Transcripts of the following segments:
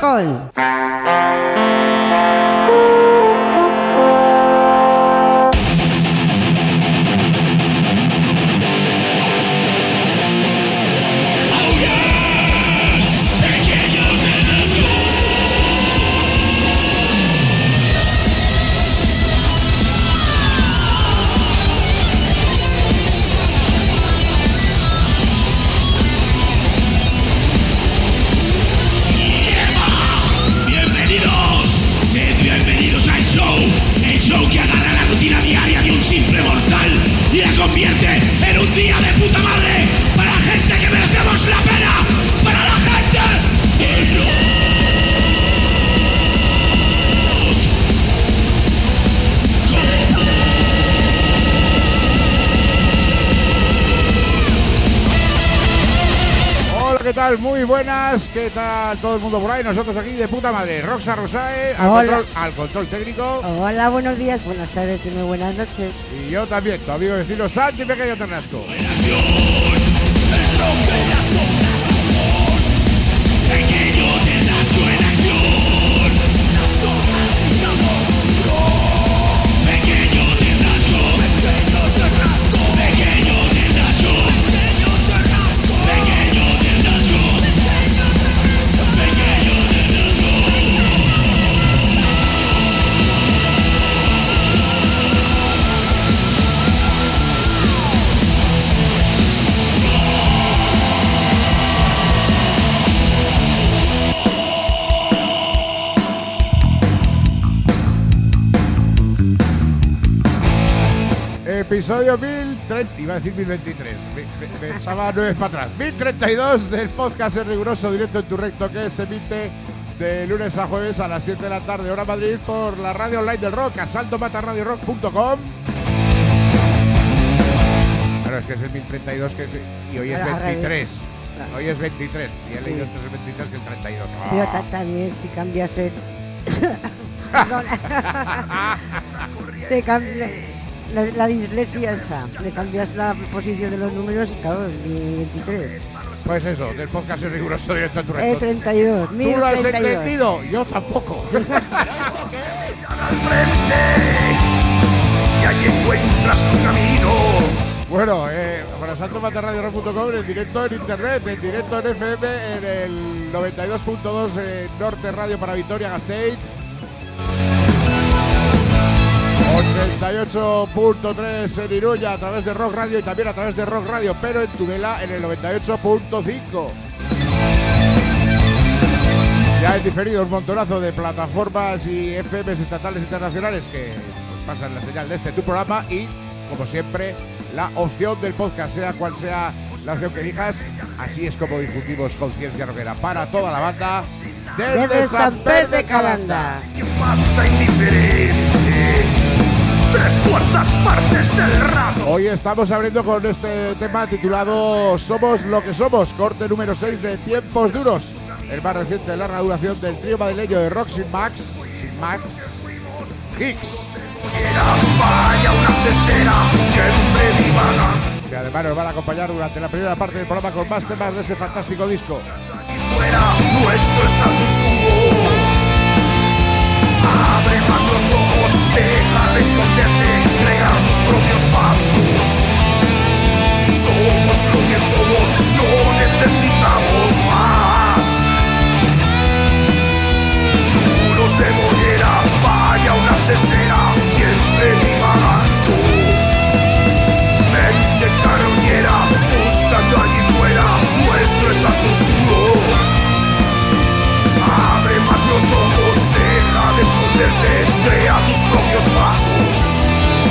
Alcohol. ¿Qué tal? Muy buenas, ¿qué tal todo el mundo por ahí? Nosotros aquí de puta madre. Roxa Rosae, al control técnico. Hola, buenos días, buenas tardes y muy buenas noches. Y yo también, tu amigo vecino Santi Pequeño Ternasco. Episodio 1030, iba a decir 1023, pensaba 9 para atrás, 1032 del podcast en riguroso directo en tu recto, que se emite de lunes a jueves a las 7 de la tarde, hora Madrid, por la radio online del rock, asaltomatarradiorock.com. Claro, es que es el 1032 que es, y hoy es 23. Hoy es 23, y he leído antes el 23 que el 32. Pero también si cambias el... La dislexia esa, le cambias la posición de los números y claro, el 23. Pues eso, del podcast en riguroso directo en tu recto. 32, ¿Tú lo has entendido? Yo tampoco. Al frente y allí encuentras tu camino. Bueno, con asaltomatarradiorock.com en directo en internet, en directo en FM, en el 92.2 Norte Radio para Vitoria Gasteiz, 88.3 en Iruña a través de Rock Radio y también a través de Rock Radio, pero en Tudela en el 98.5. Ya he diferido un montonazo de plataformas y FMs estatales internacionales que pues, pasan la señal de tu programa y, como siempre, la opción del podcast, sea cual sea la opción que elijas. Así es como difundimos conciencia rockera para toda la banda desde Sant Pere de Calanda. ¿Qué pasa indiferente? 3/4 partes del rato. Hoy estamos abriendo con este tema titulado Somos lo que somos, corte número 6 de Tiempos Duros, el más reciente de larga duración del trío madrileño de rock sin Max Hicks. Vaya una cesera, siempre divagando. Que además nos van a acompañar durante la primera parte del programa con más temas de ese fantástico disco. Allí fuera nuestro status quo. Abre más los ojos, deja de esconderte, crea tus propios pasos. Somos lo que somos, no necesitamos más. Duros de mollera, vaya una cesera, siempre divagando. Mente carroñera, buscando allí fuera nuestro status quo. Abre más los ojos, deja de esconderte, crea tus propios pasos.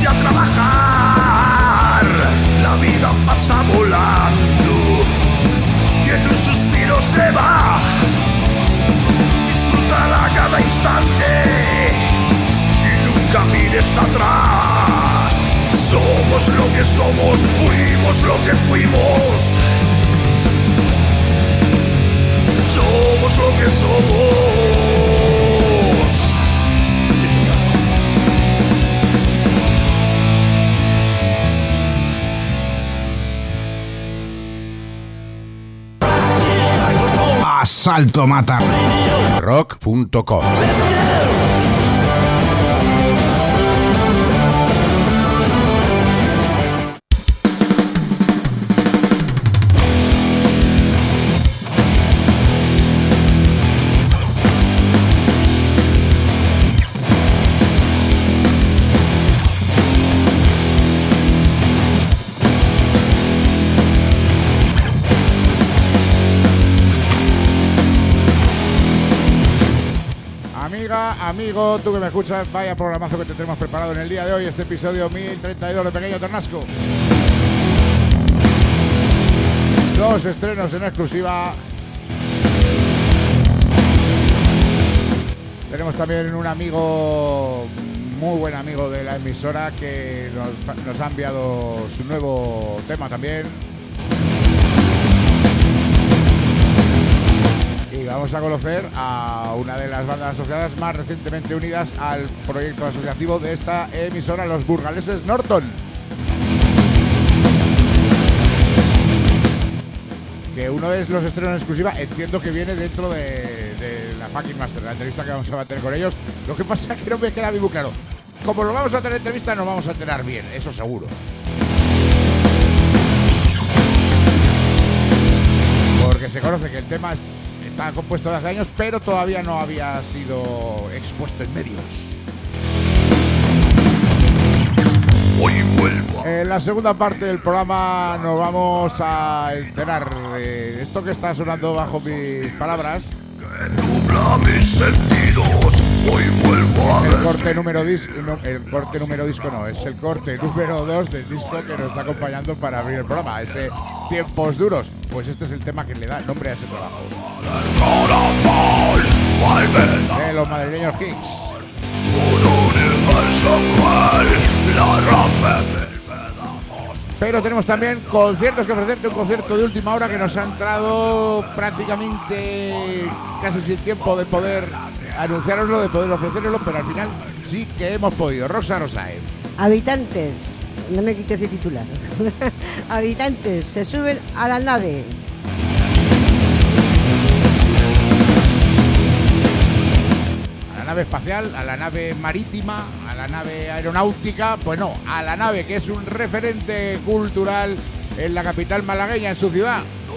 irse a trabajar. La vida pasa volando y en un suspiro se va. Disfrútala cada instante y nunca mires atrás. Somos lo que somos, fuimos lo que fuimos. Somos lo que somos. Sí, señor. Asalto Mata. Rock.com. Amigo, tú que me escuchas, vaya programazo que te tenemos preparado en el día de hoy, este episodio 1032 de Pequeño Tornasco. 2 estrenos en exclusiva. Tenemos también un amigo, muy buen amigo de la emisora, que nos ha enviado su nuevo tema también. Y vamos a conocer a una de las bandas asociadas más recientemente unidas al proyecto asociativo de esta emisora, los burgaleses Norton. Que uno de los estrenos en exclusiva entiendo que viene dentro de la Fucking Master, la entrevista que vamos a mantener con ellos. Lo que pasa es que no me queda muy claro. Como nos vamos a tener entrevista, nos vamos a enterar bien, eso seguro. Porque se conoce que el tema está compuesto de hace años, pero todavía no había sido expuesto en medios. Hoy vuelvo. En la segunda parte del programa nos vamos a enterar de esto que está sonando bajo mis palabras. Que nubla mis sentidos. Hoy vuelvo a Es el corte número disco, no, es el corte número 2 del disco que nos está acompañando para abrir el programa, ese Tiempos Duros. Pues este es el tema que le da nombre a ese trabajo. De los madrileños Kings. Pero tenemos también conciertos que ofrecerte, un concierto de última hora que nos ha entrado prácticamente casi sin tiempo de poder anunciároslo, de poder ofreceroslo, pero al final sí que hemos podido. Roxa Rosae. Habitantes, no me quites el titular. Habitantes se suben a la nave. A la nave espacial, a la nave marítima, a la nave aeronáutica, pues no, a la nave que es un referente cultural en la capital malagueña, en su ciudad.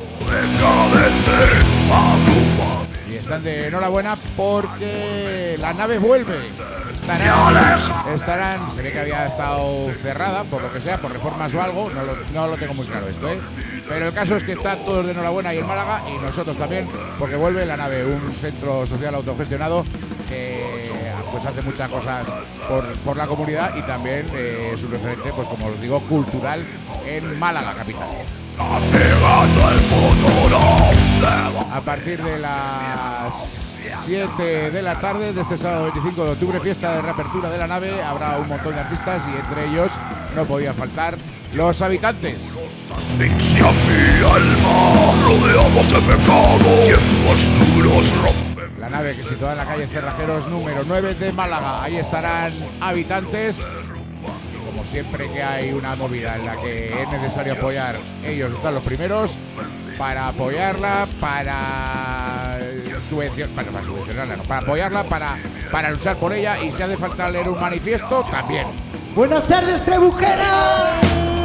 Y están de enhorabuena porque la nave vuelve. Estarán, se ve que había estado cerrada, por lo que sea, por reformas o algo, no lo tengo muy claro esto, ¿eh? Pero el caso es que están todos de enhorabuena ahí en Málaga y nosotros también, porque vuelve la nave, un centro social autogestionado que pues hace muchas cosas por la comunidad y también es un referente, pues como os digo, cultural en Málaga capital. A partir de las 7 de la tarde de este sábado 25 de octubre, fiesta de reapertura de la nave, habrá un montón de artistas y entre ellos no podían faltar los Habitantes. Asfixia mi alma, rodeamos de pecado, tiempos duros rompen. La nave que situada en la calle Cerrajeros número 9 de Málaga. Ahí estarán Habitantes. Y como siempre que hay una movida en la que es necesario apoyar, ellos están los primeros para apoyarla, para subvencionarla, no, para apoyarla, para luchar por ella, y si hace falta leer un manifiesto, también. Buenas tardes, Trebujera.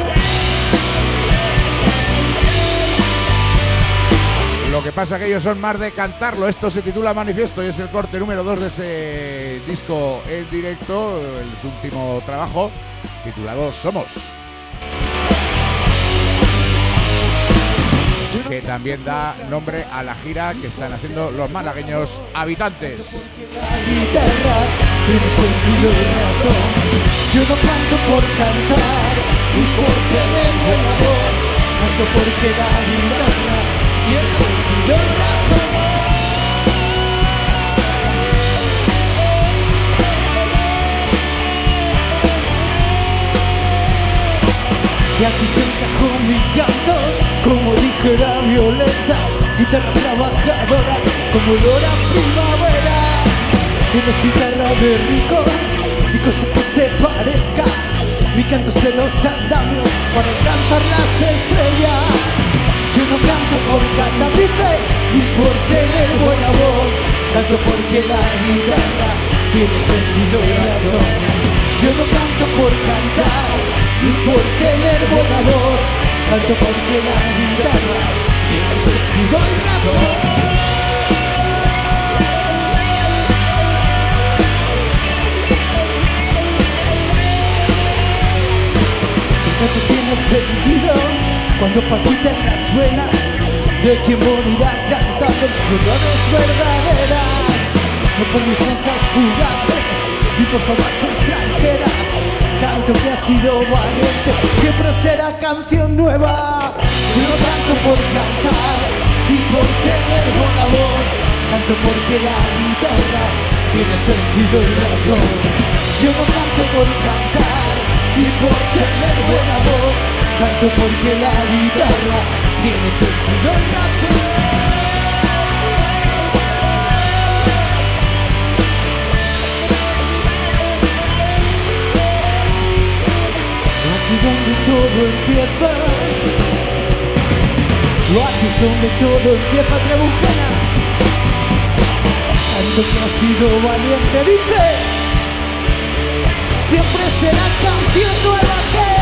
Lo que pasa que ellos son más de cantarlo. Esto se titula Manifiesto y es el corte número 2 de ese disco en directo, su último trabajo, titulado Somos. Que también da nombre a la gira que están haciendo los malagueños Habitantes. La guitarra tiene sentido y razón. Yo no canto por porque la guitarra tiene sentido y razón. Y aquí se encajó mi canto, como dijera Violeta, guitarra trabajadora, como olor a primavera. Tienes guitarra de rico y cosa que se parezca. Mi canto es de los andamios para alcanzar las estrellas. Yo no canto por cantar, dice, ni por tener buena voz. Canto porque la guitarra tiene sentido y razón. Yo no canto por cantar ni por tener buena voz. Canto porque la guitarra tiene sentido y razón. Tu canto tiene sentido cuando palpitan las venas de quien morirá cantando las verdades verdaderas. No por mis hojas fugaces ni por famas extranjeras. Canto que ha sido valiente, siempre será canción nueva. Yo no canto por cantar ni por tener buena voz. Canto porque la guitarra tiene sentido y razón. Yo no canto por cantar ni por tener buena voz. Canto porque la guitarra tiene sentido y razón. Donde todo empieza, aquí es donde todo empieza, Trebujena. Canto que ha sido valiente, dice, siempre será canción nueva que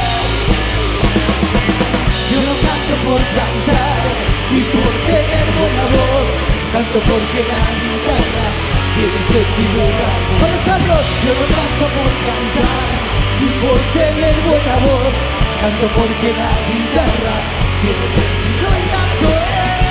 yo no canto por cantar ni por tener buena voz. Canto porque la guitarra tiene sentido y razón. Vamos a los, yo no canto por cantar y por tener buena voz. Canto porque la guitarra tiene sentido y razón.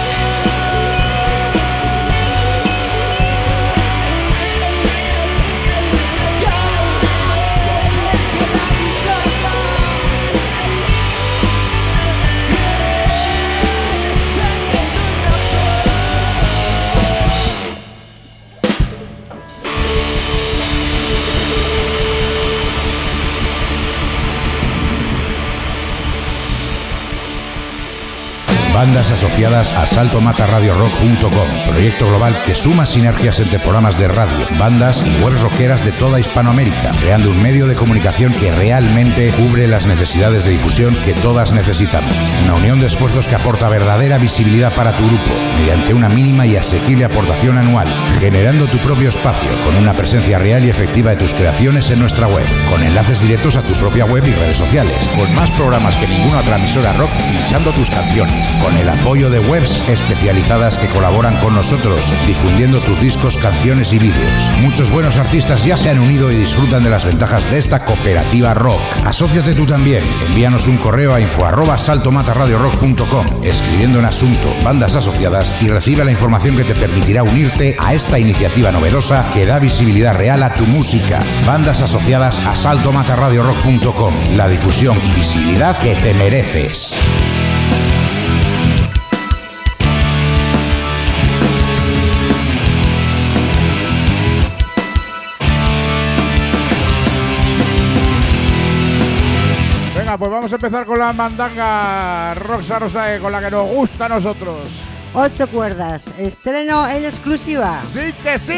Bandas asociadas a saltomatarradiorock.com, proyecto global que suma sinergias entre programas de radio, bandas y webs rockeras de toda Hispanoamérica, creando un medio de comunicación que realmente cubre las necesidades de difusión que todas necesitamos. Una unión de esfuerzos que aporta verdadera visibilidad para tu grupo, mediante una mínima y asequible aportación anual, generando tu propio espacio con una presencia real y efectiva de tus creaciones en nuestra web, con enlaces directos a tu propia web y redes sociales, con más programas que ninguna otra emisora rock pinchando tus canciones, con el apoyo de webs especializadas que colaboran con nosotros, difundiendo tus discos, canciones y vídeos. Muchos buenos artistas ya se han unido y disfrutan de las ventajas de esta cooperativa rock. Asóciate tú también. Envíanos un correo a info@saltomatarradiorock.com, escribiendo en asunto bandas asociadas, y recibe la información que te permitirá unirte a esta iniciativa novedosa que da visibilidad real a tu música. Bandas asociadas a saltomatarradiorock.com, la difusión y visibilidad que te mereces. Pues vamos a empezar con la mandanga Roxa Rosae, con la que nos gusta a nosotros. 8 cuerdas, estreno en exclusiva. ¡Sí que sí!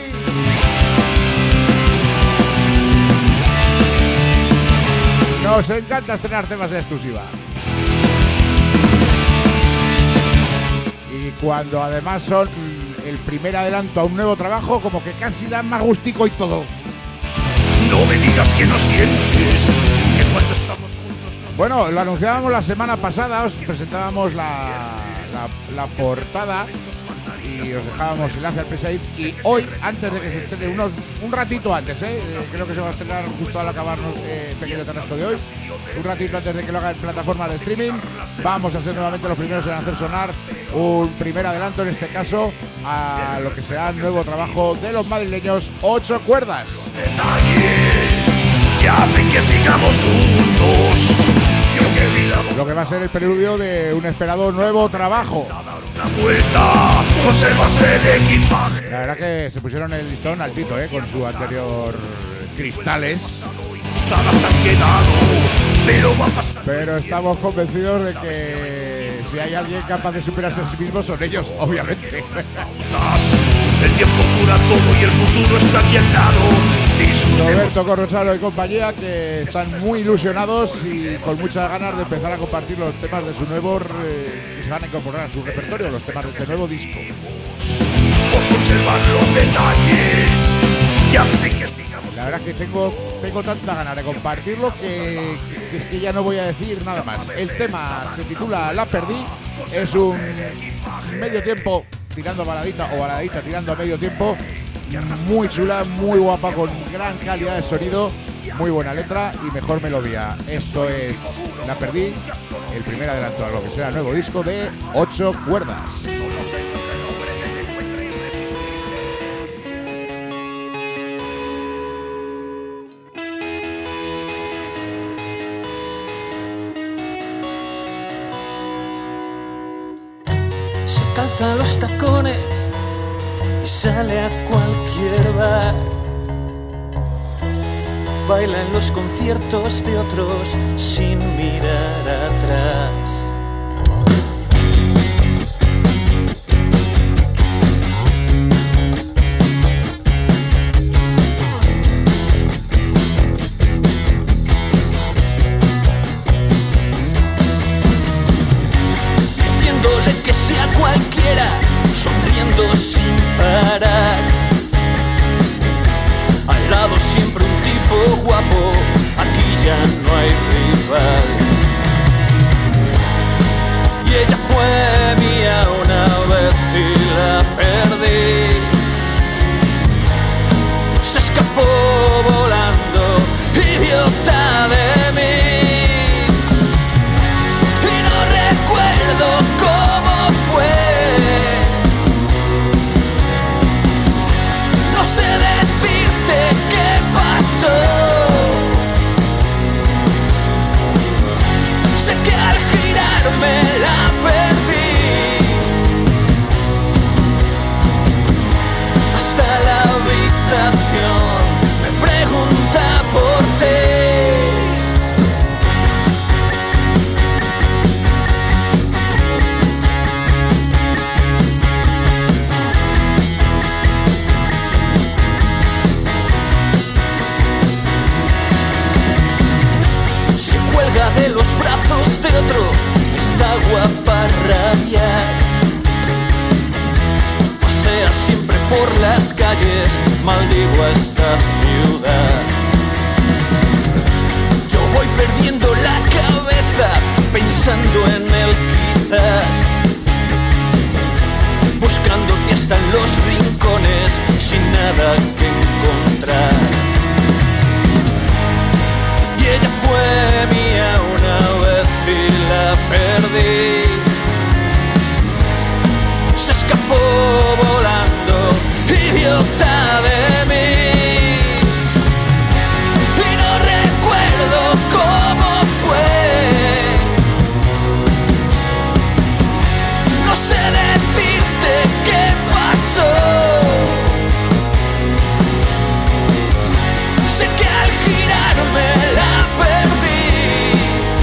Nos encanta estrenar temas en exclusiva. Y cuando además son el primer adelanto a un nuevo trabajo, como que casi dan más gustico y todo. No me digas que no sientes que cuando estamos juntos... Bueno, lo anunciábamos la semana pasada, os presentábamos la portada y os dejábamos enlace al press. Y hoy, antes de que se estrene, un ratito antes, creo que se va a estrenar justo al acabar el pequeño tarasco de hoy, un ratito antes de que lo haga en plataformas de streaming, vamos a ser nuevamente los primeros en hacer sonar un primer adelanto, en este caso, a lo que será el nuevo trabajo de los madrileños 8 cuerdas. Detalles que hacen que sigamos juntos. lo que va a ser el preludio de un esperado nuevo trabajo. La verdad que se pusieron el listón altito, con su anterior Cristales. Pero estamos convencidos de que si hay alguien capaz de superarse a sí mismo son ellos, obviamente. El tiempo cura todo y el futuro está aquí al lado. Roberto Corrochano y compañía, que están muy ilusionados y con muchas ganas de empezar a compartir los temas de su nuevo que se van a incorporar a su repertorio, los temas de ese nuevo disco. Por conservar los detalles que hace que sigamos. La verdad es que tengo tanta ganas de compartirlo que es que ya no voy a decir nada más. El tema se titula La Perdí, es un medio tiempo tirando a baladita o baladita tirando a medio tiempo. Muy chula, muy guapa, con gran calidad de sonido, muy buena letra y mejor melodía. Esto es La Perdí, el primer adelanto a lo que será el nuevo disco de 8 cuerdas. Se calza los tacones y sale a cualquier bar. Baila en los conciertos de otros sin mirar atrás. Diciéndole que sea cualquiera, sonriendo sin parar. Al lado siempre un tipo guapo, aquí ya no hay rival. Y ella fue mía una vez y la perdí. Se escapó volando, idiota de mí. Y no recuerdo cómo fue. No sé decirte qué pasó. Sé que al girarme la perdí. Hasta la habitación me pregunta por ti. De los brazos de otro, está guapa a rabiar. Pasea siempre por las calles, maldigo a esta ciudad. Yo voy perdiendo la cabeza, pensando en él quizás, buscándote hasta en los rincones, sin nada que encontrar. Y ella fue mía una vez y la perdí. Se escapó volando, idiota de mí. Y no recuerdo cómo fue. No sé decirte qué pasó. Sé que al girarme la perdí.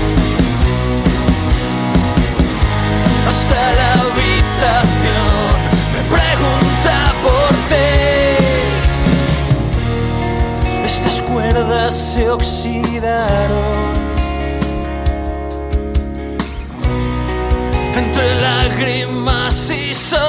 Hasta la habitación me pregunta por ti. Estas cuerdas se oxidaron entre lágrimas y sol.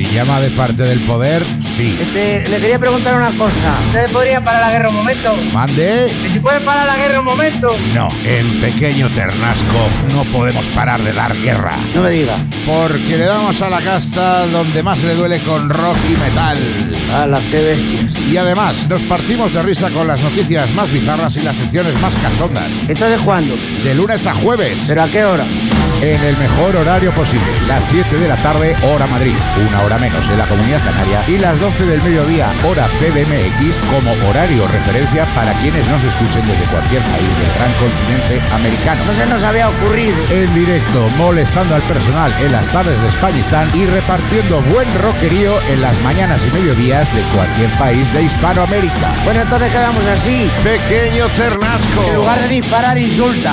llama de parte del poder, sí. Le quería preguntar una cosa. ¿Ustedes podrían parar la guerra un momento? ¿Mande? ¿Y si pueden parar la guerra un momento? No, en Pequeño Ternasco no podemos parar de dar guerra. No me diga. Porque le damos a la casta donde más le duele con rock y metal. ¡Hala, qué bestias! Y además, nos partimos de risa con las noticias más bizarras y las secciones más cachondas. ¿Entonces cuándo? De lunes a jueves. ¿Pero a qué hora? En el mejor horario posible. Las 7 de la tarde, hora Madrid. Una hora menos en la Comunidad Canaria. Y las 12 del mediodía, hora CDMX, como horario referencia para quienes nos escuchen desde cualquier país del gran continente americano. No se nos había ocurrido. En directo, molestando al personal en las tardes de Españistán y repartiendo buen rockerío en las mañanas y mediodías de cualquier país de Hispanoamérica. Bueno, entonces quedamos así. Pequeño Ternasco. En lugar de disparar, insulta.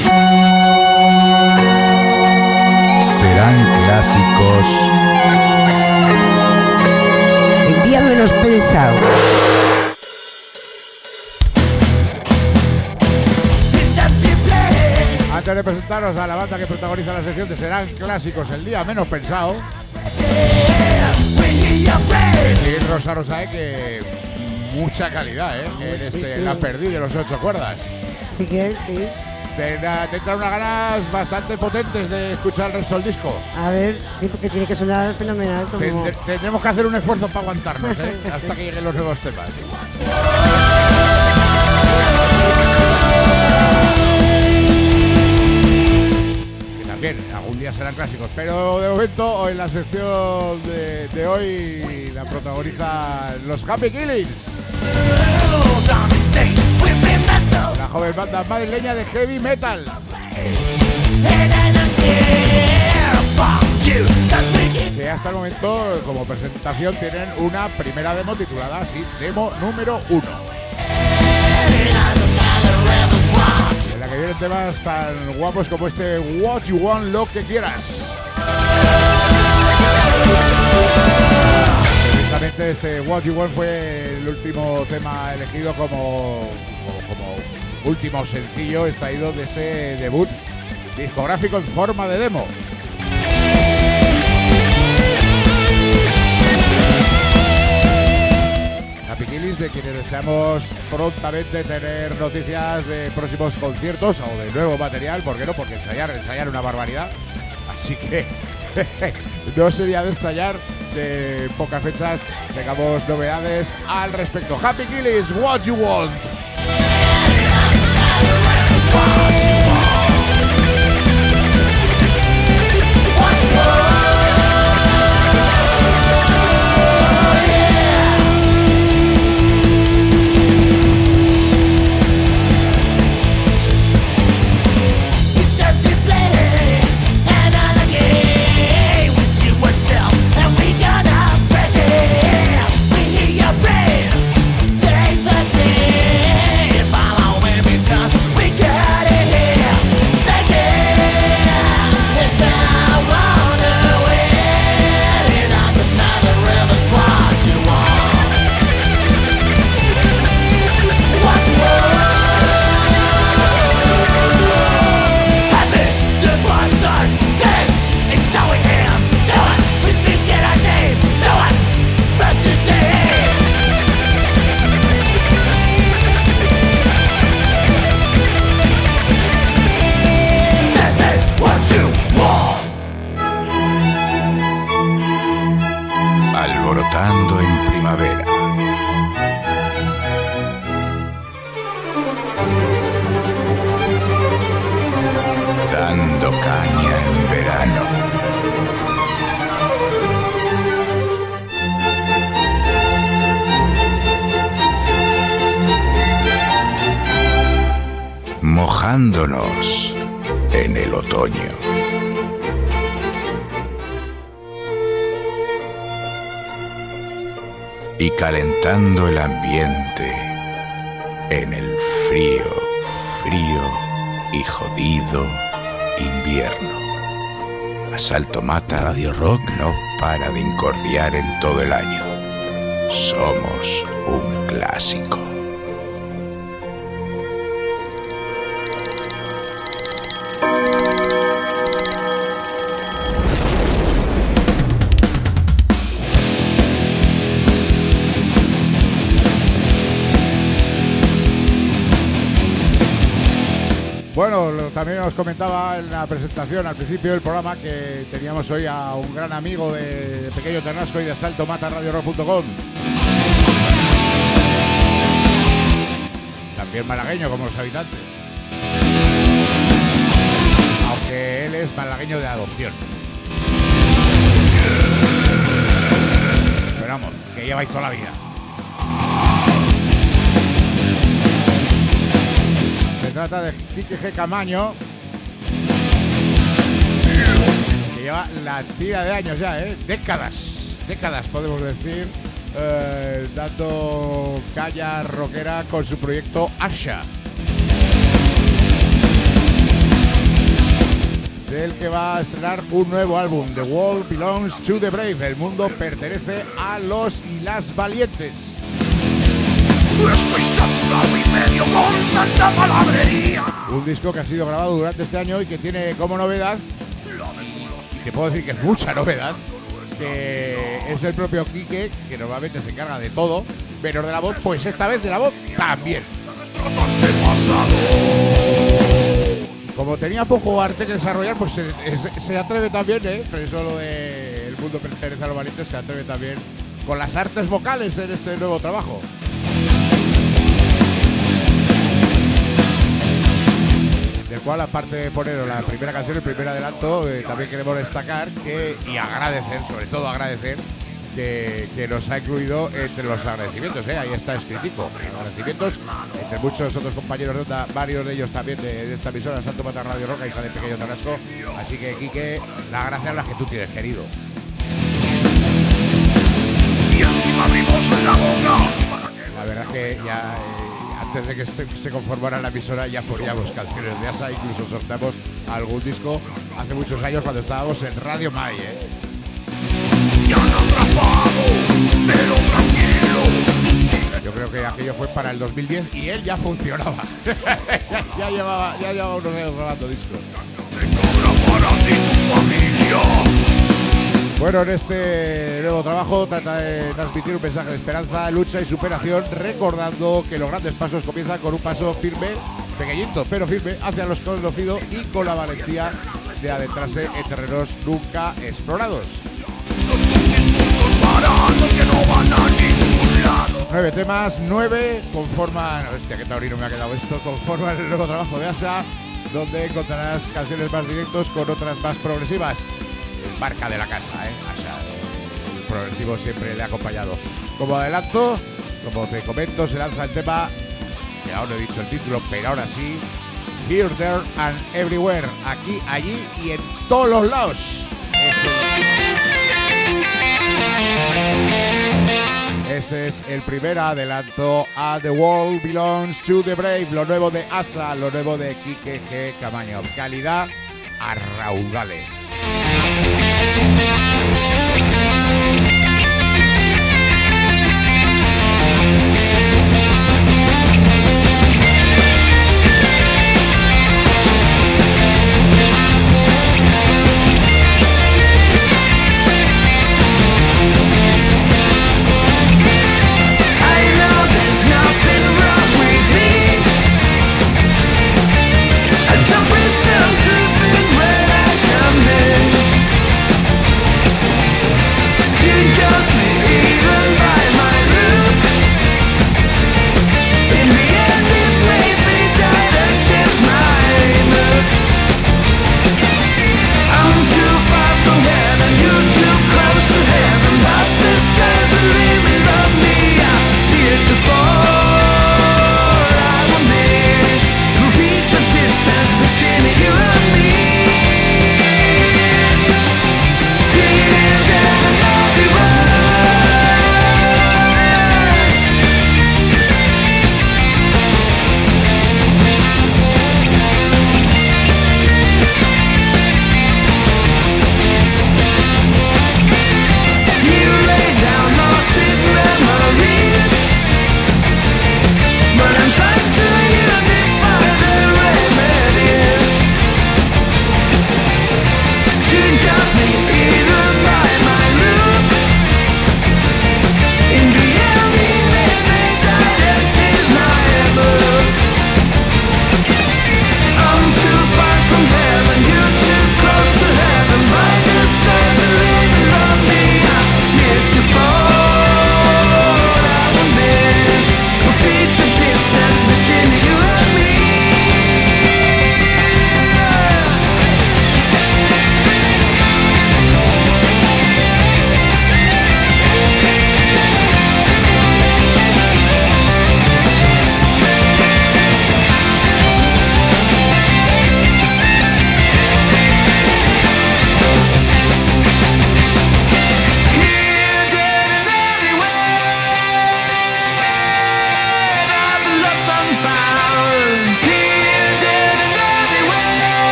Serán clásicos. El día menos pensado. Antes de presentaros a la banda que protagoniza la sección de Serán Clásicos, el día menos pensado, Miguel Rosaro sabe que mucha calidad, en este La Perdí de los 8 cuerdas. Sí que sí. Te entran unas ganas bastante potentes de escuchar el resto del disco. A ver, sí, porque tiene que sonar fenomenal. Como... Tendremos que hacer un esfuerzo para aguantarnos, hasta que lleguen los nuevos temas. Que también algún día serán clásicos, pero de momento en la sección de hoy la protagonizan los Happy Killings, la joven banda madrileña de heavy metal. Que hasta el momento, como presentación, tienen una primera demo titulada así, demo número 1. En la que vienen temas tan guapos como este What You Want, lo que quieras. Precisamente este What You Want fue el último tema elegido como último sencillo extraído de ese debut discográfico en forma de demo. Happy Killings, de quienes deseamos prontamente tener noticias de próximos conciertos o de nuevo material, ¿por qué no? Porque ensayar una barbaridad, así que no sería de extrañar de en pocas fechas tengamos novedades al respecto. Happy Killings, What You Want. Alborotando en primavera. Dando caña en verano. Mojándonos en el otoño. Y calentando el ambiente en el frío y jodido invierno. Asalto Mata Radio Rock no para de incordiar en todo el año. Somos un clásico. Bueno, también os comentaba en la presentación al principio del programa que teníamos hoy a un gran amigo de Pequeño Ternasco y de saltomatarradiorock.com. También malagueño como los habitantes. Aunque él es malagueño de adopción. Pero vamos, que lleváis toda la vida. Se trata de Quique G. Camaño, que lleva la tira de años ya, décadas podemos decir, dando caña rockera con su proyecto Asha, del que va a estrenar un nuevo álbum, The World Belongs to the Brave, el mundo pertenece a los y las valientes. Estoy saturado y medio con tanta palabrería. Un disco que ha sido grabado durante este año y que tiene como novedad, que puedo decir que es mucha novedad, que es el propio Quique, que normalmente se encarga de todo, menos de la voz, pues esta vez de la voz también. Como tenía poco arte que desarrollar, pues se atreve también, pero eso lo de El mundo pertenece a los valientes, se atreve también con las artes vocales en este nuevo trabajo. Del cual, aparte de poner la primera canción, el primer adelanto, también queremos destacar y agradecer, sobre todo agradecer, que nos ha incluido entre los agradecimientos, ahí está escritico. Agradecimientos entre muchos otros compañeros de onda, varios de ellos también de esta emisora, Salto Mata Radio Rock, y sale Pequeño Ternasco. Así que, Quique, las gracias las que tú tienes, querido. Y encima abrimos la boca. La verdad es que ya... antes de que se conformara la emisora ya poníamos canciones de Asha, incluso sorteamos algún disco hace muchos años cuando estábamos en Radio Mai, Ya han atrapado, pero tranquilo. Yo creo que aquello fue para el 2010 y él ya funcionaba. ya llevaba unos años grabando discos. Para ti, tu familia. Bueno, en este nuevo trabajo trata de transmitir un mensaje de esperanza, lucha y superación, recordando que los grandes pasos comienzan con un paso firme, pequeñito pero firme, hacia lo desconocido y con la valentía de adentrarse en terrenos nunca explorados. Que no van a ningún lado. 9 temas, 9 conforman... Hostia, qué taurino me ha quedado esto. Conforman el nuevo trabajo de Asha, donde encontrarás canciones más directos con otras más progresivas. Es marca de la casa, Asha. El progresivo siempre le ha acompañado. Como adelanto, como te comento, se lanza el tema, que aún no he dicho el título, pero ahora sí, Here, There and Everywhere. Aquí, allí y en todos los lados. Ese es el primer adelanto a The World Belongs to the Brave, lo nuevo de Asha, lo nuevo de Quique G. Camaño. Calidad a raudales. Don't pretend to be when I come in.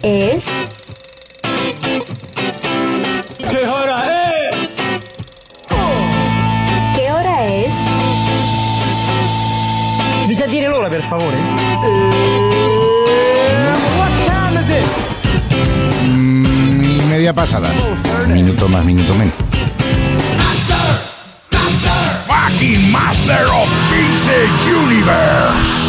es... ¿Qué hora es? ¿Qué hora es? Mi sa dire l'ora, per favore? What time is it? Y media pasada. Minuto más, minuto menos. Fucking Master of Pinche Universe.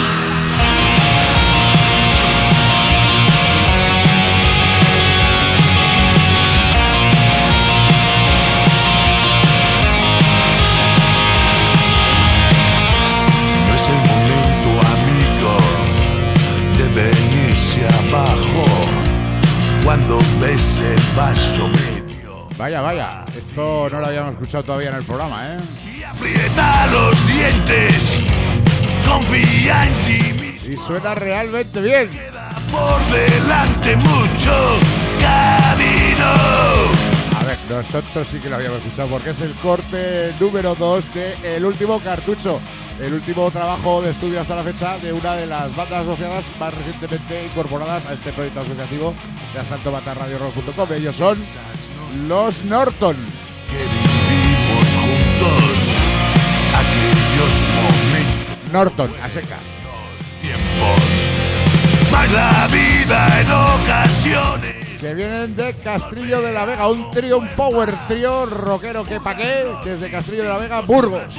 No es el momento, amigo, de venirse abajo cuando ves el vaso medio. Vaya, vaya, esto no lo habíamos escuchado todavía en el programa, ¿eh? Aprieta los dientes, confía en ti mismo. Y suena realmente bien. Queda por delante mucho camino. A ver, nosotros sí que lo habíamos escuchado porque es el corte número 2 de El Último Cartucho, el último trabajo de estudio hasta la fecha de una de las bandas asociadas más recientemente incorporadas a este proyecto asociativo de asaltomatarradiorock.com. Ellos son los Norton. Que vivimos juntos aquellos momentos, Norton, a secas. tiempos, más la vida en ocasiones. Que vienen de Castrillo de la Vega, un trío, un power trío rockero que pa' qué, desde Castrillo de la Vega, Burgos.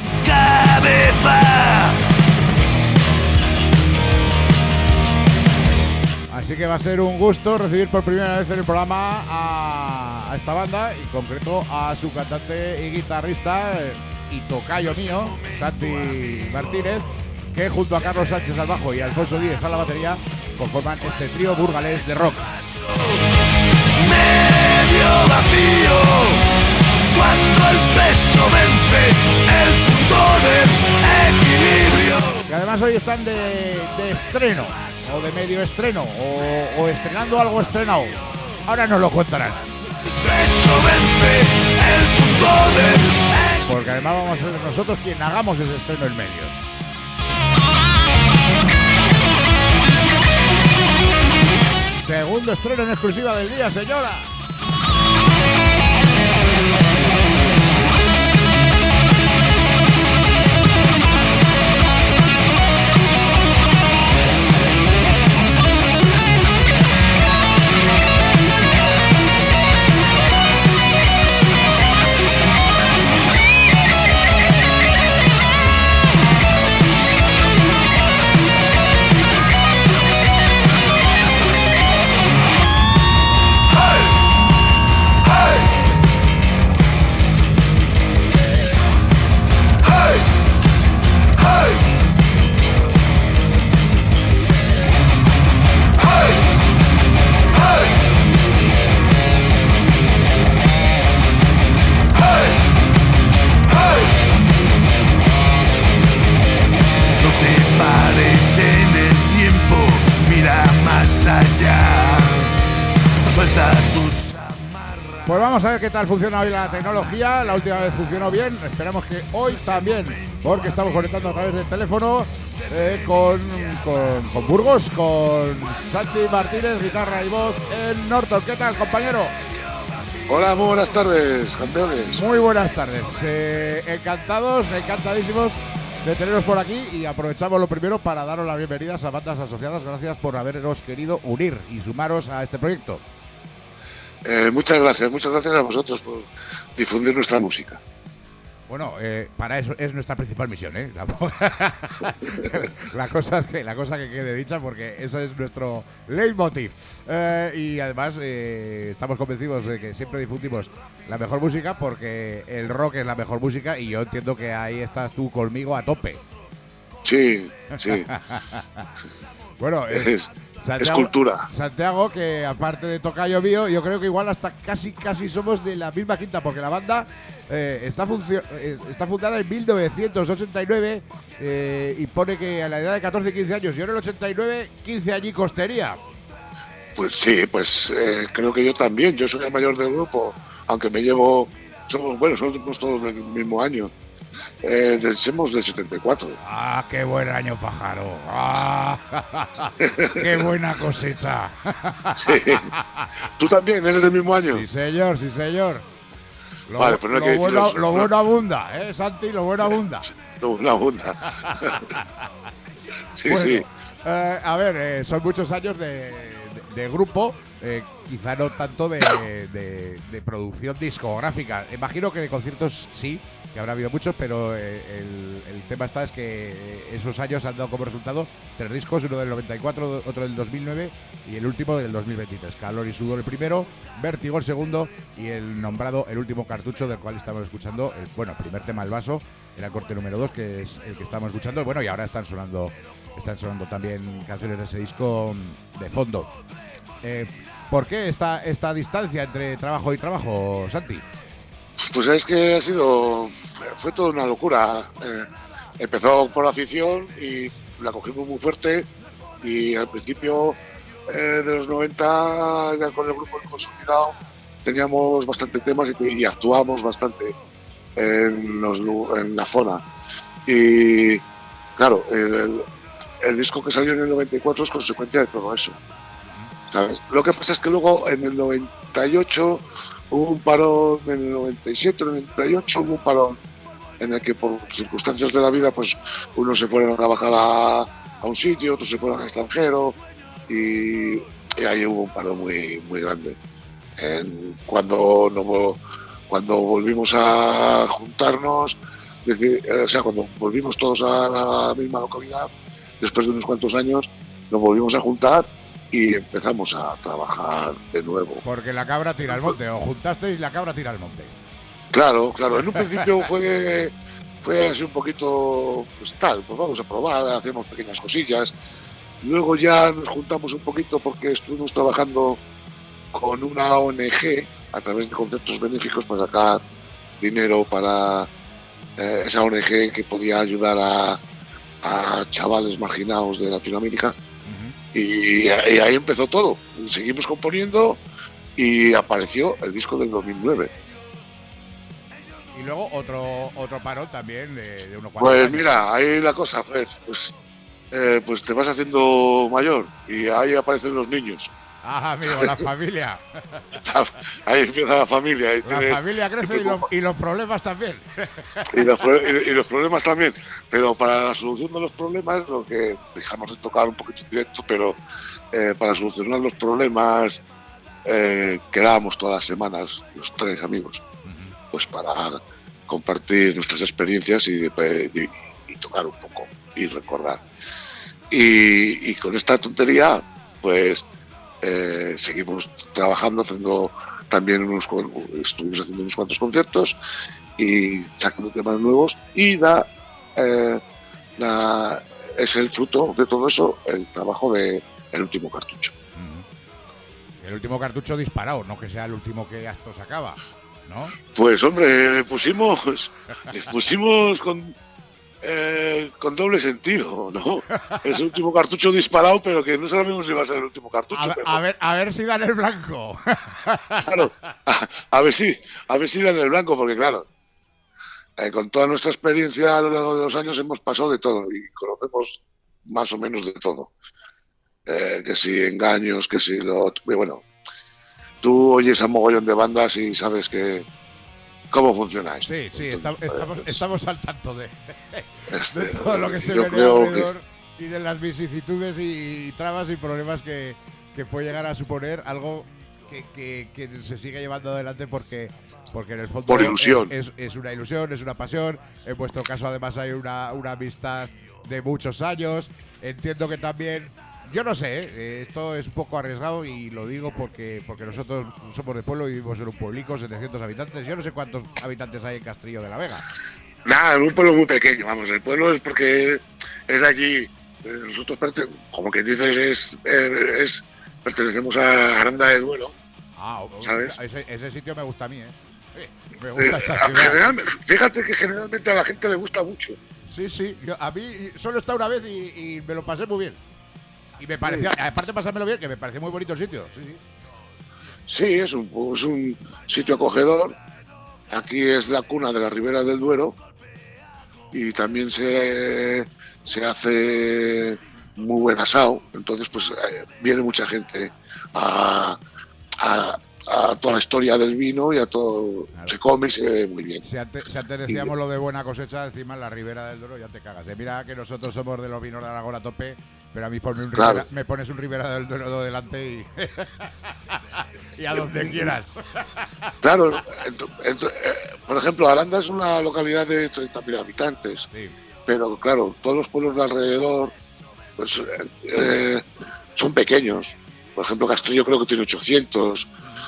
Cabeza. Así que va a ser un gusto recibir por primera vez en el programa a esta banda, en concreto a su cantante y guitarrista y tocayo mío, Santi Martínez, que junto a Carlos Sánchez al bajo y Alfonso Díez a la batería conforman este trío burgalés de rock. Medio vacío, cuando el peso vence el punto de equilibrio. Y además hoy están de estreno, o de medio estreno, o estrenando algo estrenado. Ahora nos lo contarán. Peso vence el punto de. Porque además vamos a ser nosotros quien hagamos ese estreno en medios. Segundo estreno en exclusiva del día, señora. Pues vamos a ver qué tal funciona hoy la tecnología. La última vez funcionó bien, esperamos que hoy también, porque estamos conectando a través del teléfono con Burgos, con Santi Martínez, guitarra y voz en Norton. ¿Qué tal, compañero? Hola, muy buenas tardes, campeones. Muy buenas tardes, encantados, encantadísimos de teneros por aquí, y aprovechamos lo primero para daros las bienvenidas a bandas asociadas. Gracias por haberos querido unir y sumaros a este proyecto. Muchas gracias a vosotros por difundir nuestra música. Bueno, para eso es nuestra principal misión, ¿eh? La cosa que quede dicha, porque eso es nuestro leitmotiv. Y además estamos convencidos de que siempre difundimos la mejor música, porque el rock es la mejor música, y yo entiendo que ahí estás tú conmigo a tope. Sí. Bueno, Santiago, es cultura. Santiago, que aparte de tocayo mío, yo creo que igual hasta casi somos de la misma quinta, porque la banda está fundada en 1989 y pone que a la edad de 14 y 15 años. Yo en el 89, 15 añicos tenía. Pues sí, creo que yo también. Yo soy el mayor del grupo, aunque somos todos del mismo año. Somos del 74. ¡Ah, qué buen año, pájaro! ¡Ah, qué buena cosecha! Sí. ¿Tú también eres del mismo año? Sí, señor, sí, señor. Vale, pero no hay que lo bueno abunda, Santi, lo bueno abunda. Lo bueno abunda. Sí, bueno, sí. A ver, son muchos años de grupo, quizá no tanto de producción discográfica. Imagino que de conciertos sí, que habrá habido muchos, pero el tema es que esos años han dado como resultado 3 discos, uno del 94, otro del 2009 y el último del 2023. Calor y Sudor el primero, Vértigo el segundo y el nombrado El Último Cartucho, del cual estamos escuchando el primer tema, El Vaso, era corte número 2, que es el que estamos escuchando. Bueno, y ahora están sonando también canciones de ese disco de fondo. ¿Por qué esta distancia entre trabajo y trabajo, Santi? Pues es que fue toda una locura. Empezó por afición y la cogimos muy fuerte, y al principio de los 90, ya con el grupo consolidado, teníamos bastante temas y actuábamos bastante en la zona. Y claro, el disco que salió en el 94 es consecuencia de todo eso, ¿sabes? Lo que pasa es que luego en el 98 hubo un parón, en el 97, 98 hubo un parón en el que por circunstancias de la vida, pues unos se fueron a trabajar a un sitio, otros se fueron al extranjero, y ahí hubo un parón muy, muy grande. Cuando volvimos a juntarnos, cuando volvimos todos a la misma localidad, después de unos cuantos años, nos volvimos a juntar y empezamos a trabajar de nuevo. Porque la cabra tira al monte, o juntasteis y la cabra tira al monte. Claro. En un principio fue así un poquito, pues vamos a probar, hacemos pequeñas cosillas. Luego ya nos juntamos un poquito porque estuvimos trabajando con una ONG a través de conceptos benéficos para sacar dinero para esa ONG que podía ayudar a chavales marginados de Latinoamérica. Y ahí empezó todo. Seguimos componiendo y apareció el disco del 2009. Y luego otro parón también de unos cuantos Pues años. mira, ahí la cosa, pues te vas haciendo mayor y ahí aparecen los niños. Ah, amigo, la familia. Ahí empieza la familia. La familia crece y los problemas también. Y los problemas también. Pero para la solución de los problemas, lo que dejamos de tocar un poquito directo, pero para solucionar los problemas quedábamos todas las semanas los 3 amigos, pues para compartir nuestras experiencias y tocar un poco y recordar. Y con esta tontería, pues seguimos trabajando, haciendo también estuvimos haciendo unos cuantos conciertos y sacando temas nuevos, y es el fruto de todo eso, el trabajo de El Último Cartucho. El último cartucho disparado, no que sea el último que acto sacaba, ¿no? Pues hombre, le pusimos con doble sentido, ¿no? Es el último cartucho disparado, pero que no sabemos si va a ser el último cartucho. A ver si dan el blanco. Claro, a ver si dan el blanco, porque claro, con toda nuestra experiencia a lo largo de los años hemos pasado de todo y conocemos más o menos de todo. Que si engaños, que si bueno, tú oyes a mogollón de bandas y sabes que cómo funciona eso. Sí, estamos al tanto de todo lo que se ve alrededor y de las vicisitudes y trabas y problemas que puede llegar a suponer algo que se sigue llevando adelante porque en el fondo por ilusión. Es una ilusión, es una pasión. En vuestro caso además hay una amistad de muchos años. Entiendo que también, yo no sé, esto es un poco arriesgado y lo digo porque nosotros somos de pueblo y vivimos en un pueblico, 700 habitantes. Yo no sé cuántos habitantes hay en Castrillo de la Vega. Nada, en un pueblo muy pequeño, vamos. El pueblo es porque es allí. Nosotros, como quien dices, pertenecemos a Aranda de Duero. ¿Sabes? Ese sitio me gusta a mí, Me gusta esa ciudad. Fíjate que generalmente a la gente le gusta mucho. Sí. A mí solo he estado una vez y me lo pasé muy bien. Y me pareció, aparte de pasármelo bien, que me pareció muy bonito el sitio. Sí, es un sitio acogedor. Aquí es la cuna de la Ribera del Duero y también se hace muy buen asado, entonces pues viene mucha gente a toda la historia del vino y a todo, claro. Se come y se bebe muy bien. Si antes decíamos lo de buena cosecha, encima en la Ribera del Duero ya te cagas. Mira que nosotros somos de los vinos de Aragón a tope, pero a mí claro. Me pones un Ribera del Duero delante y a donde quieras. Claro, por ejemplo, Aranda es una localidad de 30.000 habitantes, sí. Pero claro, todos los pueblos de alrededor pues son pequeños. Por ejemplo, Castrillo creo que tiene 800,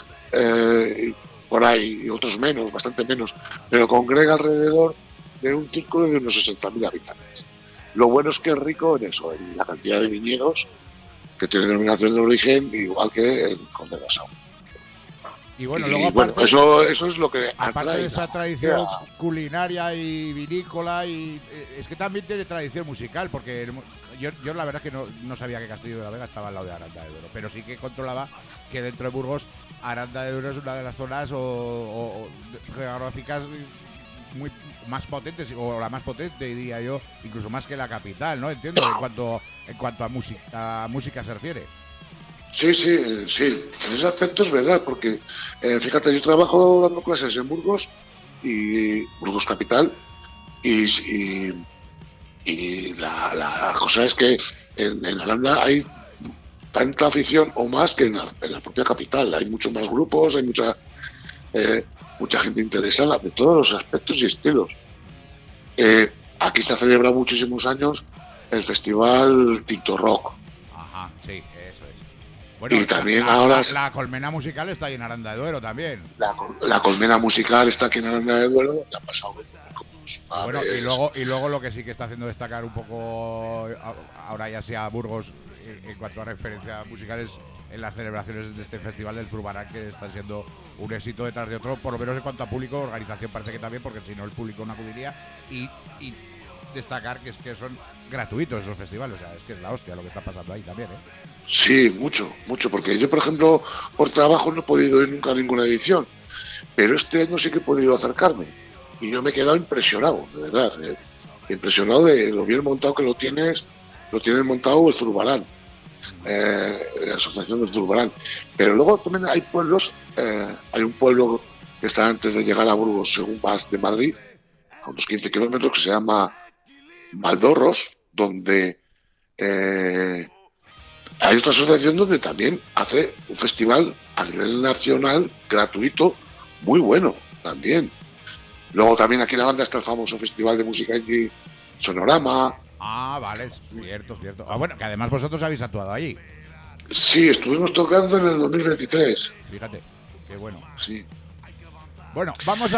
por ahí, y otros menos, bastante menos, pero congrega alrededor de un círculo de unos 60.000 habitantes. Lo bueno es que es rico en eso, en la cantidad de viñedos que tiene denominación de origen, igual que en Conde de Asao. Y bueno, luego aparte, eso es lo que aparte de esa tradición culinaria y vinícola, y es que también tiene tradición musical, porque yo la verdad es que no sabía que Castillo de la Vega estaba al lado de Aranda de Duero, pero sí que controlaba que dentro de Burgos Aranda de Duero es una de las zonas o geográficas muy más potentes, o la más potente, diría yo, incluso más que la capital, ¿no? Entiendo, en cuanto a música se refiere. Sí, en ese aspecto es verdad, porque fíjate, yo trabajo dando clases en Burgos, y Burgos capital, y la cosa es que en Aranda hay tanta afición o más que en la propia capital. Hay muchos más grupos, hay mucha gente interesada de todos los aspectos y estilos. Aquí se ha celebrado muchísimos años el festival Tinto Rock. Ajá, sí, eso es. Bueno, y también ahora la colmena musical está ahí en Aranda de Duero también. La colmena musical está aquí en Aranda de Duero, donde ha pasado. Bueno, y luego lo que sí que está haciendo destacar un poco ahora ya sea Burgos en cuanto a referencias musicales en las celebraciones de este festival del Zurbarán, que está siendo un éxito detrás de otro, por lo menos en cuanto a público. Organización parece que también, porque si no el público no acudiría, y destacar que es que son gratuitos esos festivales, o sea, es que es la hostia lo que está pasando ahí también, Sí, mucho, porque yo, por ejemplo, por trabajo no he podido ir nunca a ninguna edición, pero este año sí que he podido acercarme, y yo me he quedado impresionado, de verdad, impresionado de lo bien montado que lo tiene montado el Zurbarán, la asociación del Zurbarán. Pero luego también hay pueblos, hay un pueblo que está antes de llegar a Burgos, según vas de Madrid, a unos 15 kilómetros, que se llama Valdorros, donde hay otra asociación donde también hace un festival a nivel nacional gratuito muy bueno también. Luego también aquí en la banda está el famoso festival de música indie Sonorama. Ah, vale, cierto. Ah, bueno, que además vosotros habéis actuado allí. Sí, estuvimos tocando en el 2023. Fíjate, qué bueno. Sí. Bueno, vamos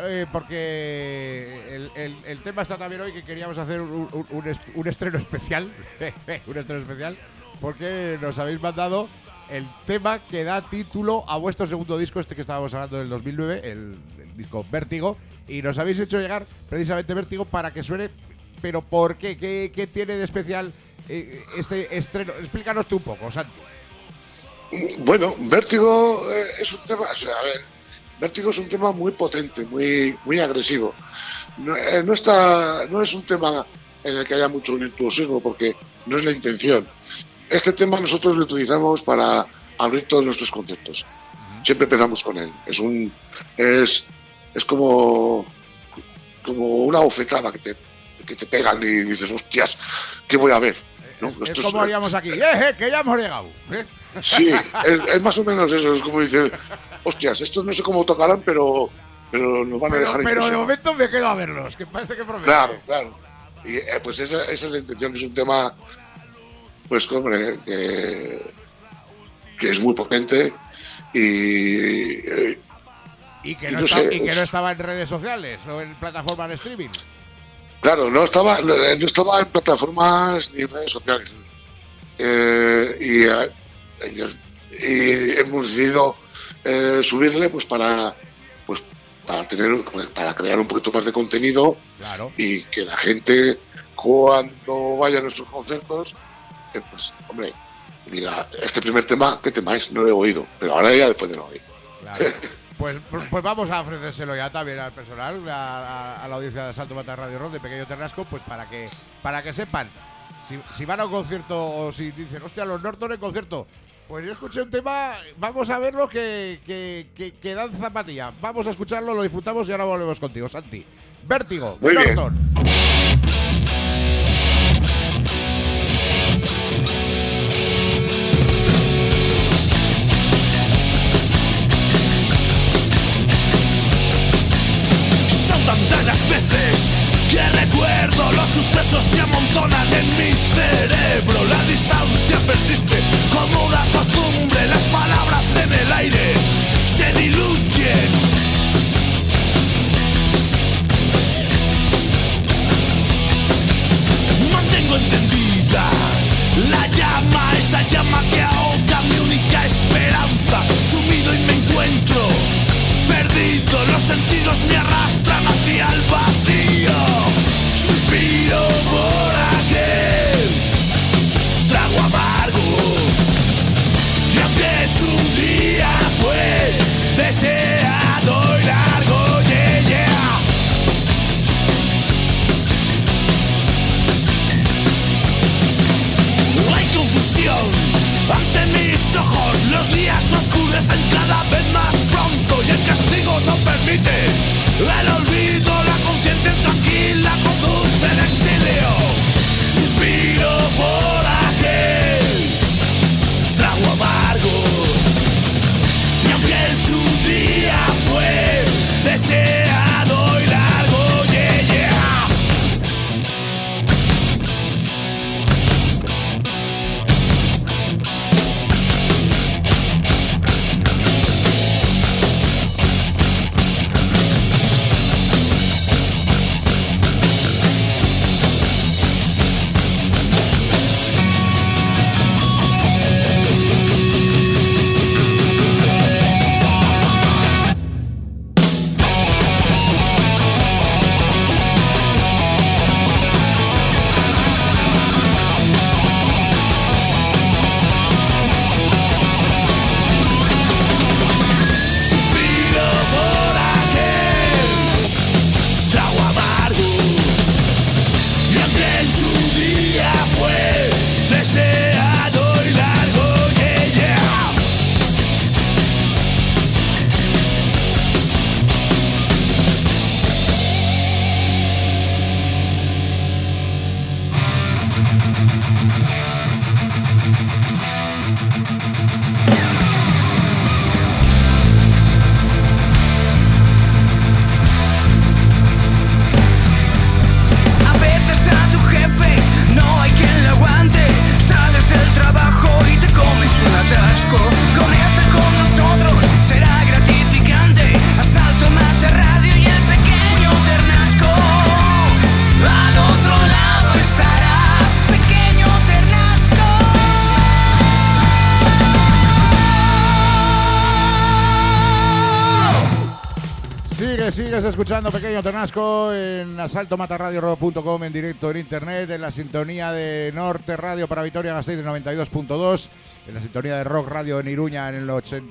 porque el tema está también hoy, que queríamos hacer un estreno especial. Un estreno especial, porque nos habéis mandado el tema que da título a vuestro segundo disco, este que estábamos hablando del 2009, el disco Vértigo, y nos habéis hecho llegar precisamente Vértigo para que suene. ¿Pero por qué? ¿Qué tiene de especial este estreno? Explícanos tú un poco, Santi. Bueno, Vértigo es un tema, Vértigo es un tema muy potente, muy agresivo. No es un tema en el que haya mucho virtuosismo, porque no es la intención. Este tema nosotros lo utilizamos para abrir todos nuestros conceptos. Siempre empezamos con él. Es como una bofetada que te pegan y dices, hostias, ¿qué voy a ver? ¿No? Es como haríamos aquí, que ya hemos llegado. Sí, es más o menos eso, es como dices, hostias, estos no sé cómo tocarán, pero nos van a dejar. Pero de momento me quedo a verlos, que parece que promete. Claro. Y pues esa es la intención, que es un tema, pues hombre, que es muy potente y que no estaba en redes sociales o en plataformas de streaming. Claro, no estaba en plataformas ni en redes sociales. Y hemos decidido subirle pues para crear un poquito más de contenido. Claro. Y que la gente, cuando vaya a nuestros conciertos, pues hombre, diga, este primer tema, ¿qué tema es? No lo he oído, pero ahora ya después de lo oír. Claro. Pues vamos a ofrecérselo ya también al personal, a la audiencia de Salto Mata Radio Rock de Pequeño Ternasco, pues para que sepan, si van a un concierto o si dicen, hostia, los Norton en concierto, pues yo escuché un tema, vamos a verlo que dan zapatilla. Vamos a escucharlo, lo disfrutamos y ahora volvemos contigo, Santi. Vértigo, de Norton. Tantas veces que recuerdo los sucesos se amontonan en mi cerebro. La distancia persiste como una costumbre. Las palabras en el aire se diluyen. Mantengo encendida la llama, esa llama que ahoga mi única esperanza. Sumido y me encuentro perdido, los sentidos me arrastran hacia el vacío. Suspiro por aquel trago amargo, y aunque su día fue deseado y largo, yeah, yeah. Hay confusión ante mis ojos, los días oscurecen cada vez más pronto y el castigo no permite el olvido, la conciencia intranquila conduce al exilio. Suspiro por aquel trago amargo, y aunque en su día fue deseado y largo, yeah, yeah. Sigues escuchando Pequeño Ternasco en asaltomatarradiorock.com, en directo en internet, en la sintonía de Norte Radio para Vitoria-Gasteiz en 92.2, en la sintonía de Rock Radio en Iruña en el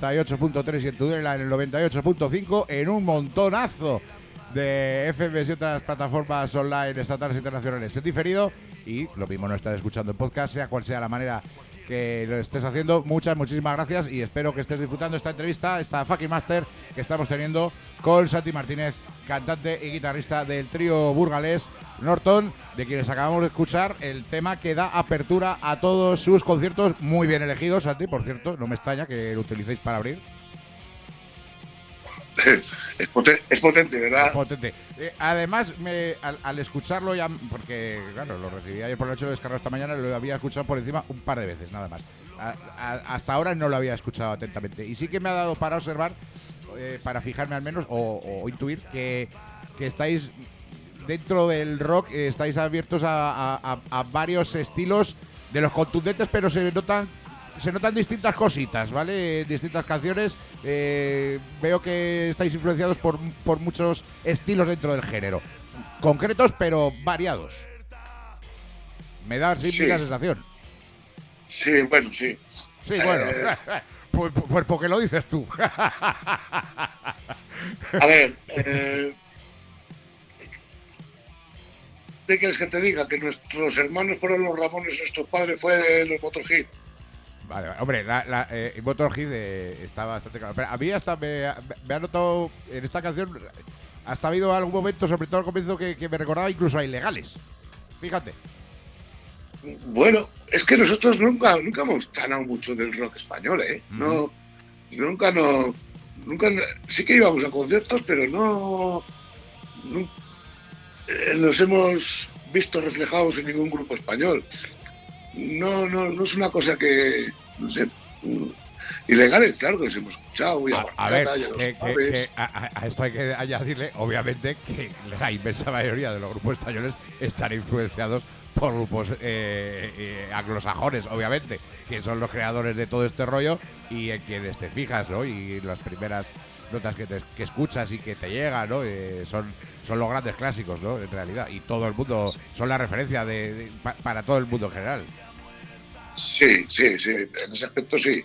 88.3 y en Tudela en el 98.5, en un montonazo de FMs y otras plataformas online estatales e internacionales en diferido, y lo mismo no estás escuchando en podcast, sea cual sea la manera que lo estés haciendo. Muchísimas gracias y espero que estés disfrutando esta entrevista, esta fucking master que estamos teniendo con Santi Martínez, cantante y guitarrista del trío burgalés Norton, de quienes acabamos de escuchar el tema que da apertura a todos sus conciertos, muy bien elegidos, Santi, por cierto, no me extraña que lo utilicéis para abrir. Es potente, ¿verdad? Es potente. Además, al escucharlo ya, porque claro, lo recibí ayer por la noche, lo descargado esta mañana, lo había escuchado por encima un par de veces, nada más. Hasta ahora no lo había escuchado atentamente. Y sí que me ha dado para observar, para fijarme al menos, o intuir que estáis dentro del rock, estáis abiertos a varios estilos de los contundentes, pero se notan distintas cositas, ¿vale? Distintas canciones. Veo que estáis influenciados por muchos estilos dentro del género. Concretos, pero variados. Me da siempre la sensación. Sí, bueno, sí. Sí, bueno. Pues porque lo dices tú. A ver, ¿qué quieres que te diga? Que nuestros hermanos fueron los Ramones, nuestros padres fueron los Motorhead. Vale, hombre, Motorhead está bastante claro. Pero a mí hasta me ha notado en esta canción, hasta ha habido algún momento, sobre todo al comienzo, que me recordaba incluso a Ilegales. Fíjate. Bueno, es que nosotros nunca hemos ganado mucho del rock español, ¿eh? No, nunca sí que íbamos a conciertos, pero no nos hemos visto reflejados en ningún grupo español. No es una cosa que, no sé, Ilegales, claro que los hemos escuchado. A ver, a esto hay que añadirle, obviamente, que la inmensa mayoría de los grupos españoles están influenciados por grupos anglosajones, obviamente, que son los creadores de todo este rollo y en quienes te fijas, ¿no? Y las primeras notas que escuchas y que te llegan, ¿no? Son los grandes clásicos, ¿no? En realidad, y todo el mundo son la referencia para todo el mundo en general. Sí, en ese aspecto sí.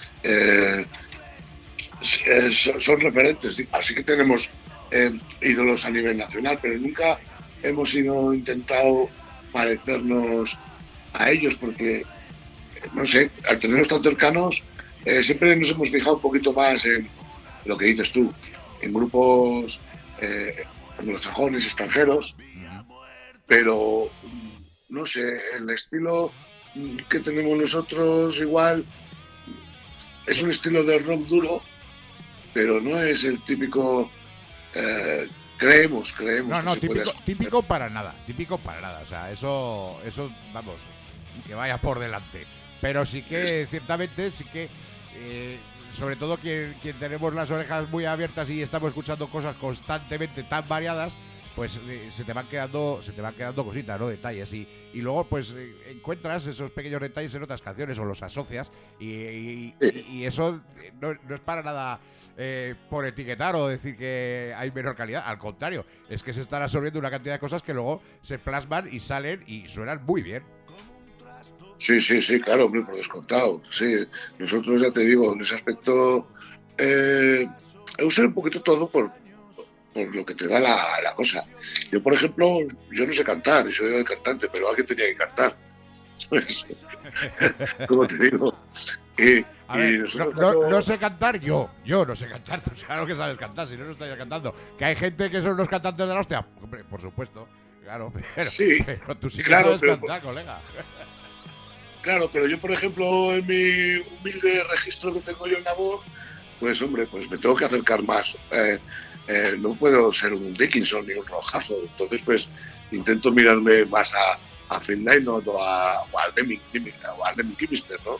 Son referentes, así que tenemos ídolos a nivel nacional, pero nunca hemos intentado parecernos a ellos porque, no sé, al tenerlos tan cercanos, siempre nos hemos fijado un poquito más en lo que dices tú, en grupos anglosajones, extranjeros, pero no sé, el estilo que tenemos nosotros igual es un estilo de rock duro, pero no es el típico creemos no, típico para nada, o sea, eso vamos, que vaya por delante, pero sí que ciertamente sobre todo quien tenemos las orejas muy abiertas y estamos escuchando cosas constantemente tan variadas, pues se te van quedando cositas, ¿no? Detalles y luego pues encuentras esos pequeños detalles en otras canciones o los asocias y eso no es para nada por etiquetar o decir que hay menor calidad, al contrario, es que se están absorbiendo una cantidad de cosas que luego se plasman y salen y suenan muy bien. Sí, claro, hombre, por descontado. Sí, nosotros ya te digo, en ese aspecto usar un poquito todo por lo que te da la cosa. Yo, por ejemplo, yo no sé cantar, soy el cantante, pero alguien tenía que cantar. Como te digo. No sé cantar yo no sé cantar, tú sabes que sabes cantar, si no estarías cantando. Que hay gente que son los cantantes de la hostia, hombre, por supuesto, claro, pero tú sí que sabes cantar, colega. Claro, pero yo, por ejemplo, en mi humilde registro que tengo yo en la voz, pues hombre, pues me tengo que acercar más. No puedo ser un Dickinson ni un Rojazo, entonces pues intento mirarme más a Phil Lynott o al Lemmy Kilmister, ¿no?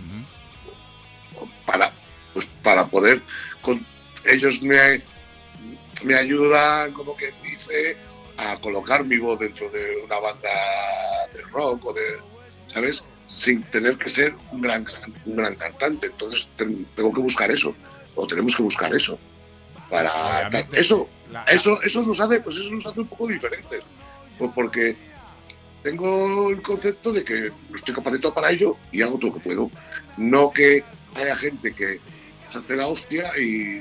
Para poder, ellos me ayudan, como que dice, a colocar mi voz dentro de una banda de rock o de, ¿sabes? Sin tener que ser un gran cantante. Entonces tengo que buscar eso, o tenemos que buscar eso. Para eso nos hace un poco diferentes, pues porque tengo el concepto de que estoy capacitado para ello y hago todo lo que puedo, no que haya gente que se hace la hostia y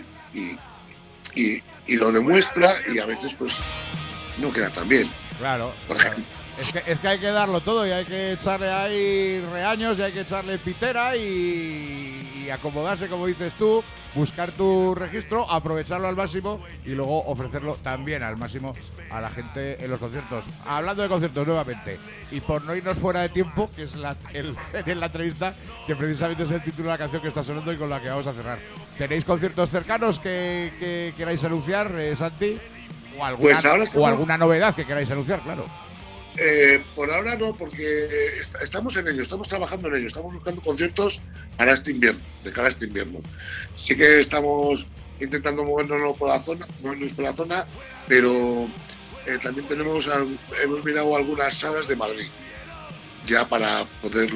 lo demuestra y a veces pues no queda tan bien. Claro. Es que hay que darlo todo y hay que echarle ahí reaños y hay que echarle pitera y acomodarse, como dices tú, buscar tu registro, aprovecharlo al máximo y luego ofrecerlo también al máximo a la gente en los conciertos. Hablando de conciertos nuevamente, y por no irnos fuera de tiempo, que es en la entrevista, que precisamente es el título de la canción que está sonando y con la que vamos a cerrar. ¿Tenéis conciertos cercanos que queráis anunciar, Santi? ¿O alguna novedad que queráis anunciar, claro? Por ahora no, porque estamos en ello, estamos trabajando en ello, estamos buscando conciertos para este invierno, de cara a este invierno. Sí que estamos intentando movernos por la zona, pero también hemos mirado algunas salas de Madrid, ya para poder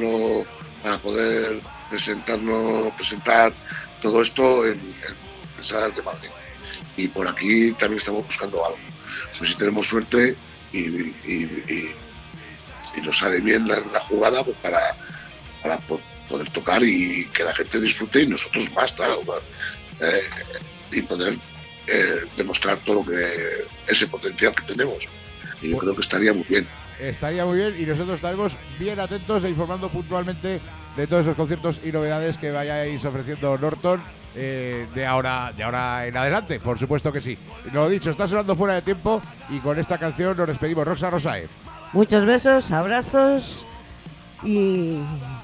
presentar todo esto en salas de Madrid. Y por aquí también estamos buscando algo. A ver si tenemos suerte y nos sale bien la jugada, pues para poder tocar y que la gente disfrute y nosotros más, claro, y poder demostrar todo lo que ese potencial que tenemos. Y yo creo que estaría muy bien. Estaría muy bien y nosotros estaremos bien atentos e informando puntualmente de todos esos conciertos y novedades que vayáis ofreciendo Norton de ahora en adelante, por supuesto que sí. Lo dicho, está sonando Fuera de Tiempo y con esta canción nos despedimos. Roxa Rosae. Muchos besos, abrazos y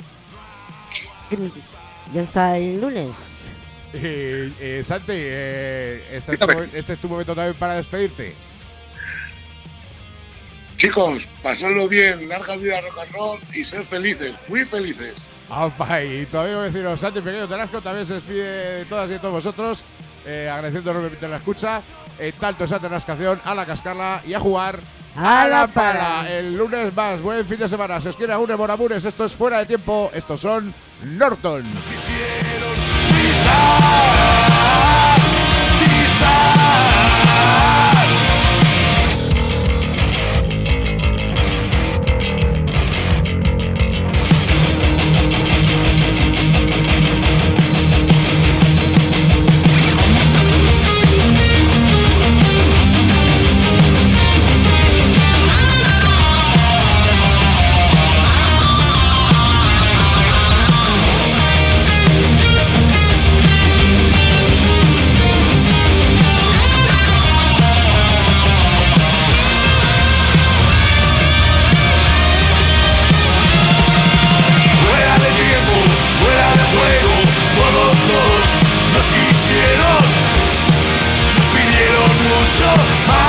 ya está el lunes. Santi, este es tu momento también para despedirte. Chicos, pasadlo bien, larga vida rock and roll y ser felices, muy felices. Y todavía voy a deciros, Santi Pequeño Tarasco también se despide de todas y de todos vosotros, agradeciendo enormemente la escucha. Tanto esa canción, a la cascarla y a jugar a la pala. El lunes más, buen fin de semana. Si os quiere aún Amores, esto es Fuera de Tiempo, estos son Norton. Quisieron pisar. Nos pidieron mucho más.